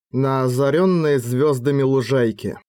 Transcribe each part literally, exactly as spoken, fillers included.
На озаренной звездами лужайке.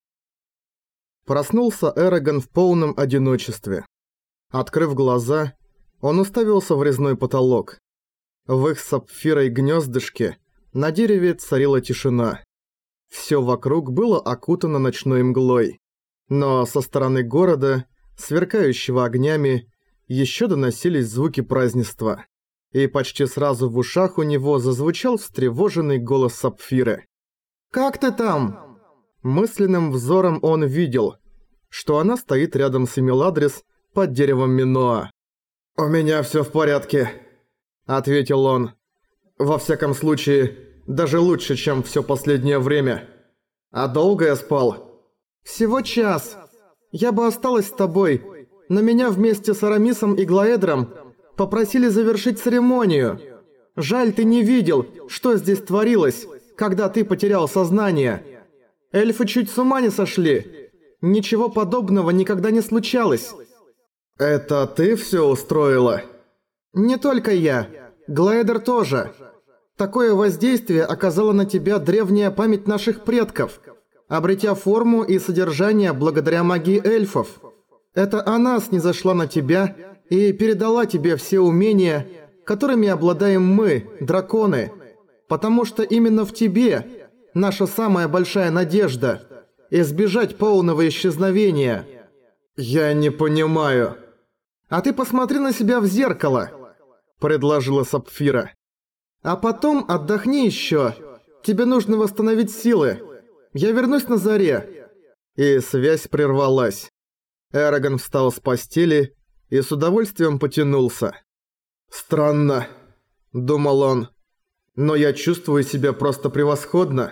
Проснулся Эрагон в полном одиночестве. Открыв глаза, он уставился в резной потолок. В их сапфирой гнездышке на дереве царила тишина. Все вокруг было окутано ночной мглой. Но со стороны города, сверкающего огнями, еще доносились звуки празднества. И почти сразу в ушах у него зазвучал встревоженный голос Сапфиры. «Как ты там?» Мысленным взором он видел, что она стоит рядом с Эмиладрис под деревом Миноа. «У меня всё в порядке», — ответил он. «Во всяком случае, даже лучше, чем всё последнее время. А долго я спал?» «Всего час. Я бы осталась с тобой, но меня вместе с Арамисом и Глаэдром попросили завершить церемонию. Жаль, ты не видел, что здесь творилось, когда ты потерял сознание. Эльфы чуть с ума не сошли. Ничего подобного никогда не случалось». «Это ты всё устроила?» «Не только я. Глаэдр тоже. Такое воздействие оказала на тебя древняя память наших предков, обретя форму и содержание благодаря магии эльфов. Это она снизошла на тебя и передала тебе все умения, которыми обладаем мы, драконы, потому что именно в тебе наша самая большая надежда – избежать полного исчезновения». «Я не понимаю». «А ты посмотри на себя в зеркало», – предложила Сапфира. «А потом отдохни еще. Тебе нужно восстановить силы. Я вернусь на заре». И связь прервалась. Эрагон встал с постели и с удовольствием потянулся. «Странно», – думал он, – «но я чувствую себя просто превосходно».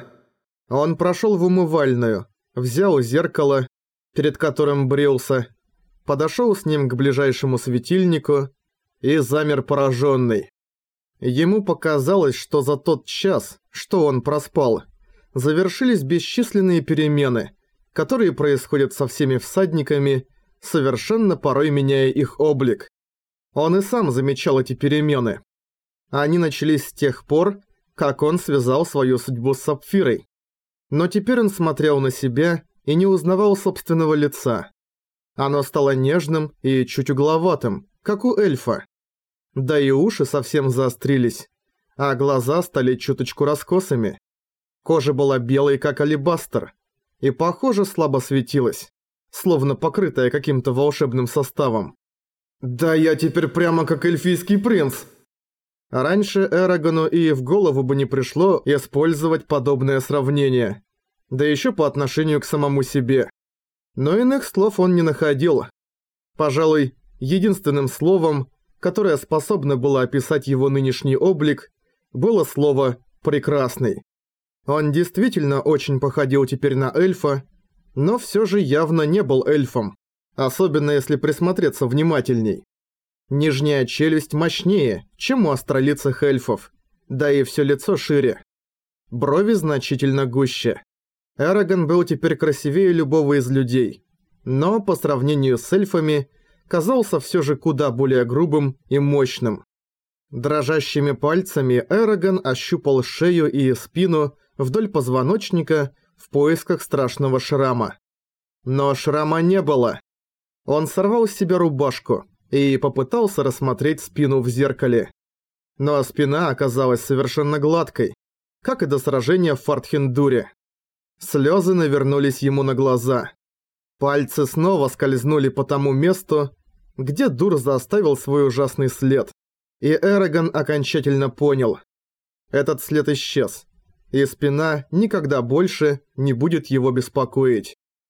Он прошел в умывальную, взял зеркало, перед которым брился, подошел с ним к ближайшему светильнику и замер пораженный. Ему показалось, что за тот час, что он проспал, завершились бесчисленные перемены, которые происходят со всеми всадниками, совершенно порой меняя их облик. Он и сам замечал эти перемены. Они начались с тех пор, как он связал свою судьбу с Сапфирой. Но теперь он смотрел на себя и не узнавал собственного лица. Оно стало нежным и чуть угловатым, как у эльфа. Да и уши совсем заострились, а глаза стали чуточку раскосыми. Кожа была белой, как алебастр, и, похоже, слабо светилась, словно покрытая каким-то волшебным составом. «Да я теперь прямо как эльфийский принц!» Раньше Эрагону и в голову бы не пришло использовать подобное сравнение, да еще по отношению к самому себе. Но иных слов он не находил. Пожалуй, единственным словом, которое способно было описать его нынешний облик, было слово «прекрасный». Он действительно очень походил теперь на эльфа, но все же явно не был эльфом, особенно если присмотреться внимательней. Нижняя челюсть мощнее, чем у астролицых эльфов, да и все лицо шире. Брови значительно гуще. Эрагон был теперь красивее любого из людей, но по сравнению с эльфами казался все же куда более грубым и мощным. Дрожащими пальцами Эрагон ощупал шею и спину вдоль позвоночника в поисках страшного шрама. Но шрама не было. Он сорвал с себя рубашку и попытался рассмотреть спину в зеркале. Но спина оказалась совершенно гладкой, как и до сражения в Фортхендуре. Слезы навернулись ему на глаза. Пальцы снова скользнули по тому месту, где Дурза оставил свой ужасный след. И Эрагон окончательно понял. Этот след исчез, и спина никогда больше не будет его беспокоить.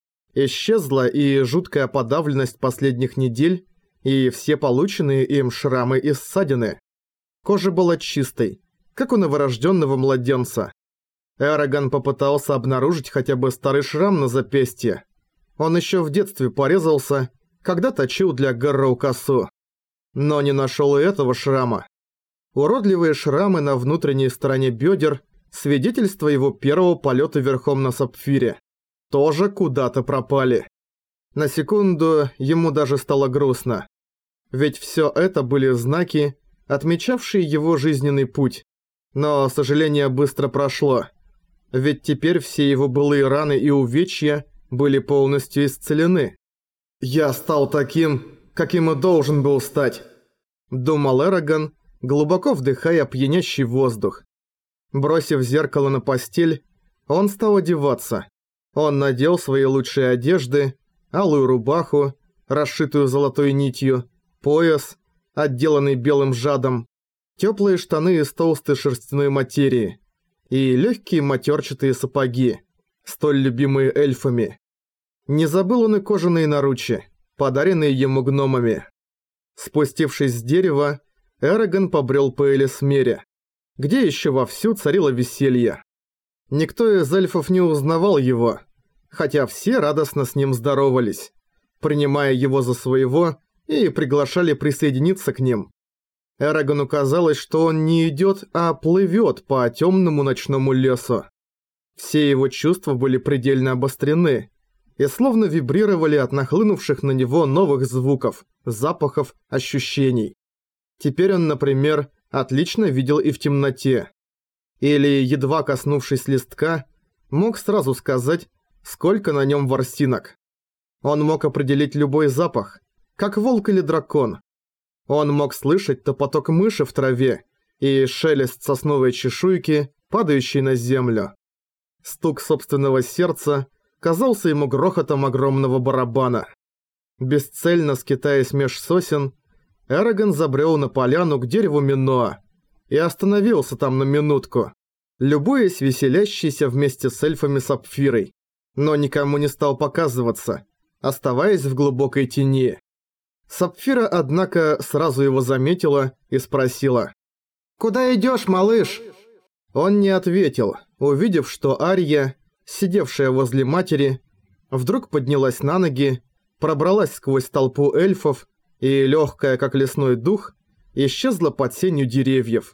Исчезла и жуткая подавленность последних недель, и все полученные им шрамы и ссадины. Кожа была чистой, как у новорожденного младенца. Эрагон попытался обнаружить хотя бы старый шрам на запястье. Он еще в детстве порезался, когда точил для Гарроу косу. Но не нашел и этого шрама. Уродливые шрамы на внутренней стороне бедер – свидетельство его первого полета верхом на Сапфире. Тоже куда-то пропали. На секунду ему даже стало грустно. Ведь все это были знаки, отмечавшие его жизненный путь. Но сожаление быстро прошло. Ведь теперь все его былые раны и увечья были полностью исцелены. «Я стал таким, каким и должен был стать», – думал Эрагон, глубоко вдыхая пьянящий воздух. Бросив зеркало на постель, он стал одеваться. Он надел свои лучшие одежды, алую рубаху, расшитую золотой нитью, пояс, отделанный белым жадом, теплые штаны из толстой шерстяной материи и легкие матерчатые сапоги, столь любимые эльфами. Не забыл он и кожаные наручи, подаренные ему гномами. Спустившись с дерева, Эрагон побрел по Элисмере, где еще вовсю царило веселье. Никто из эльфов не узнавал его, хотя все радостно с ним здоровались, принимая его за своего и приглашали присоединиться к ним. Эрагону казалось, что он не идет, а плывет по темному ночному лесу. Все его чувства были предельно обострены и словно вибрировали от нахлынувших на него новых звуков, запахов, ощущений. Теперь он, например, отлично видел и в темноте. Или, едва коснувшись листка, мог сразу сказать, сколько на нем ворсинок. Он мог определить любой запах, как волк или дракон. Он мог слышать топоток мыши в траве и шелест сосновой чешуйки, падающей на землю. Стук собственного сердца казался ему грохотом огромного барабана. Бесцельно скитаясь меж сосен, Эрагон забрел на поляну к дереву Миноа и остановился там на минутку, любуясь веселящейся вместе с эльфами Сапфирой, но никому не стал показываться, оставаясь в глубокой тени. Сапфира, однако, сразу его заметила и спросила: «Куда идёшь, малыш?» Он не ответил, увидев, что Ария, сидевшая возле матери, вдруг поднялась на ноги, пробралась сквозь толпу эльфов и, легкая как лесной дух, исчезла под сенью деревьев.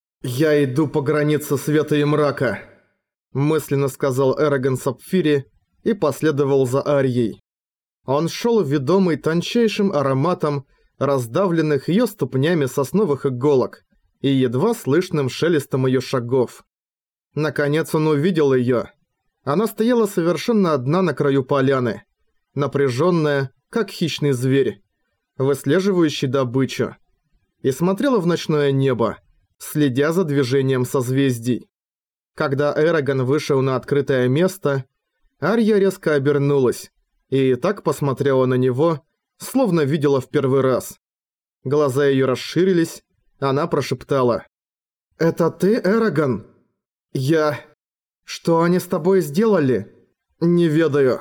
«Я иду по границе света и мрака», – мысленно сказал Эрагон Сапфире и последовал за Арией. Он шел ведомый тончайшим ароматом раздавленных ее ступнями сосновых иголок и едва слышным шелестом ее шагов. Наконец он увидел ее. Она стояла совершенно одна на краю поляны, напряженная, как хищный зверь, выслеживающий добычу, и смотрела в ночное небо, следя за движением созвездий. Когда Эрагон вышел на открытое место, Ария резко обернулась и так посмотрела на него, словно видела в первый раз. Глаза ее расширились, она прошептала: «Это ты, Эрагон?» «Я... Что они с тобой сделали?» «Не ведаю».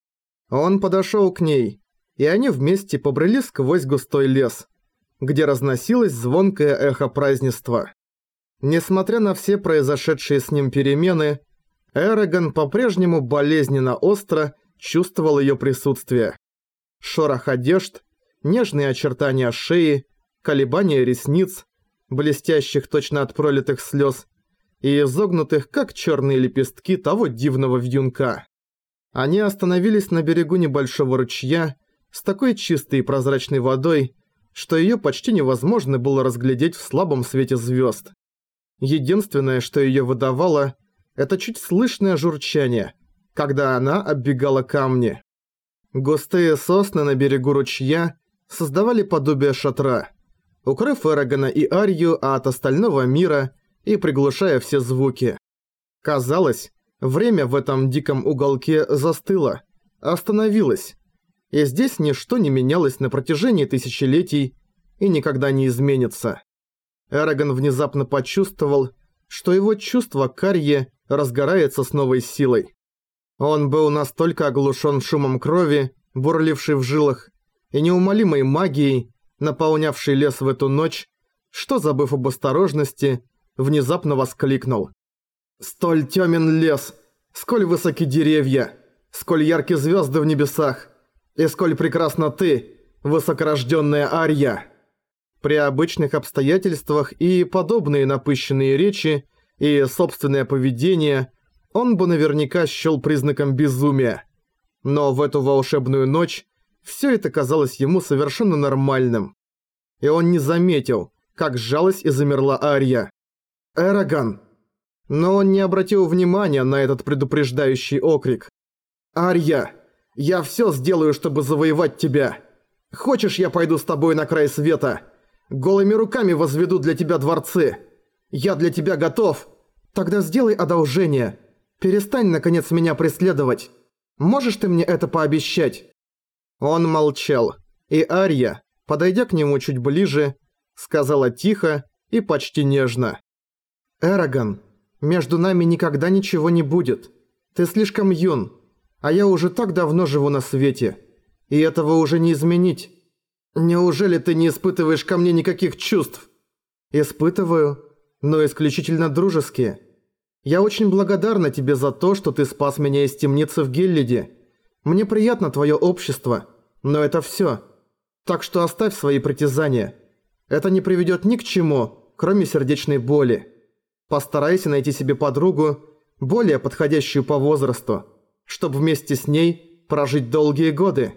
Он подошел к ней, и они вместе побрели сквозь густой лес, где разносилось звонкое эхо празднества. Несмотря на все произошедшие с ним перемены, Эрагон по-прежнему болезненно остро чувствовал ее присутствие. Шорох одежд, нежные очертания шеи, колебания ресниц, блестящих точно от пролитых слез, и изогнутых, как черные лепестки того дивного вьюнка. Они остановились на берегу небольшого ручья с такой чистой и прозрачной водой, что ее почти невозможно было разглядеть в слабом свете звезд. Единственное, что ее выдавало, это чуть слышное журчание, когда она оббегала камни. Густые сосны на берегу ручья создавали подобие шатра, укрыв Эрагона и Арию от остального мира и приглушая все звуки. Казалось, время в этом диком уголке застыло, остановилось, и здесь ничто не менялось на протяжении тысячелетий и никогда не изменится. Эрагон внезапно почувствовал, что его чувство к Арье разгорается с новой силой. Он был настолько оглушен шумом крови, бурлившей в жилах, и неумолимой магией, наполнявшей лес в эту ночь, что, забыв об осторожности, внезапно воскликнул: «Столь тёмен лес, сколь высоки деревья, сколь ярки звезды в небесах, и сколь прекрасна ты, высокорождённая Арья!» При обычных обстоятельствах и подобные напыщенные речи и собственное поведение он бы наверняка счёл признаком безумия. Но в эту волшебную ночь всё это казалось ему совершенно нормальным. И он не заметил, как сжалась и замерла Арья. «Эрагон!» Но он не обратил внимания на этот предупреждающий окрик. «Арья, я всё сделаю, чтобы завоевать тебя. Хочешь, я пойду с тобой на край света? Голыми руками возведу для тебя дворцы. Я для тебя готов. Тогда сделай одолжение. Перестань, наконец, меня преследовать. Можешь ты мне это пообещать?» Он молчал, и Арья, подойдя к нему чуть ближе, сказала тихо и почти нежно. «Эрагон, между нами никогда ничего не будет. Ты слишком юн, а я уже так давно живу на свете, и этого уже не изменить. Неужели ты не испытываешь ко мне никаких чувств?» «Испытываю, но исключительно дружеские. Я очень благодарна тебе за то, что ты спас меня из темницы в Гиллиде. Мне приятно твое общество, но это всё. Так что оставь свои притязания. Это не приведёт ни к чему, кроме сердечной боли. Постарайся найти себе подругу, более подходящую по возрасту, чтобы вместе с ней прожить долгие годы».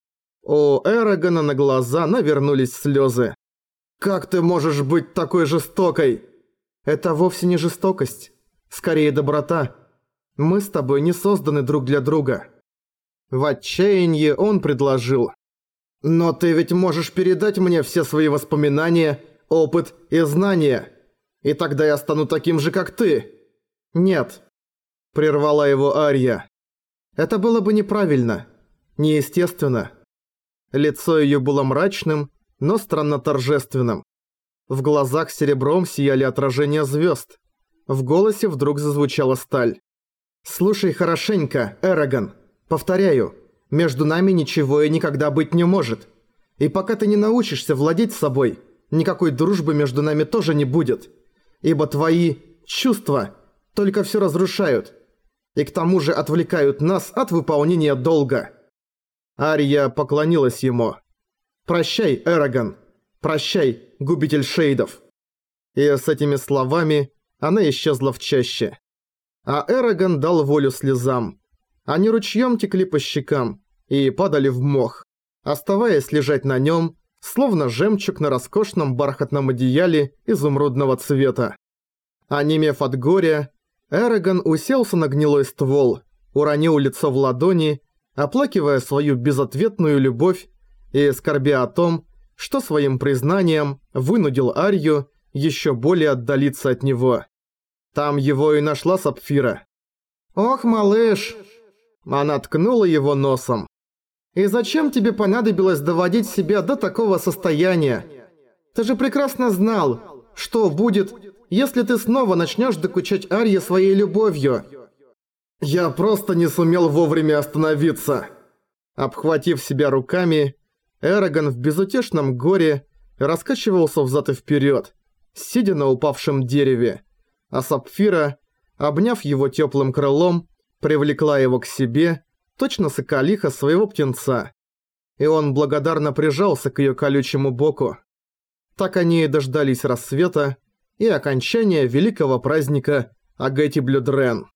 У Эрагона на глаза навернулись слёзы. «Как ты можешь быть такой жестокой?» «Это вовсе не жестокость. Скорее доброта. Мы с тобой не созданы друг для друга». В отчаянии он предложил. «Но ты ведь можешь передать мне все свои воспоминания, опыт и знания. И тогда я стану таким же, как ты». «Нет», – прервала его Арья. «Это было бы неправильно, неестественно». Лицо её было мрачным, но странно торжественным. В глазах серебром сияли отражения звёзд. В голосе вдруг зазвучала сталь. «Слушай хорошенько, Эрагон. Повторяю, между нами ничего и никогда быть не может. И пока ты не научишься владеть собой, никакой дружбы между нами тоже не будет. Ибо твои чувства только всё разрушают. И к тому же отвлекают нас от выполнения долга». Арья поклонилась ему. «Прощай, Эрагон. Прощай, губитель шейдов». И с этими словами она исчезла в чаще. А Эрагон дал волю слезам. Они ручьем текли по щекам и падали в мох, оставаясь лежать на нем, словно жемчуг на роскошном бархатном одеяле изумрудного цвета. Онемев от горя, Эрагон уселся на гнилой ствол, уронил лицо в ладони, оплакивая свою безответную любовь и скорбя о том, что своим признанием вынудил Арью еще более отдалиться от него. Там его и нашла Сапфира. «Ох, малыш!» Она ткнула его носом. «И зачем тебе понадобилось доводить себя до такого состояния? Ты же прекрасно знал, что будет, если ты снова начнешь докучать Арье своей любовью». «Я просто не сумел вовремя остановиться». Обхватив себя руками, Эрагон в безутешном горе раскачивался взад и вперед, сидя на упавшем дереве, а Сапфира, обняв его теплым крылом, привлекла его к себе, точно соколиха своего птенца. И он благодарно прижался к ее колючему боку. Так они и дождались рассвета и окончания великого праздника Агати-Блюдрен.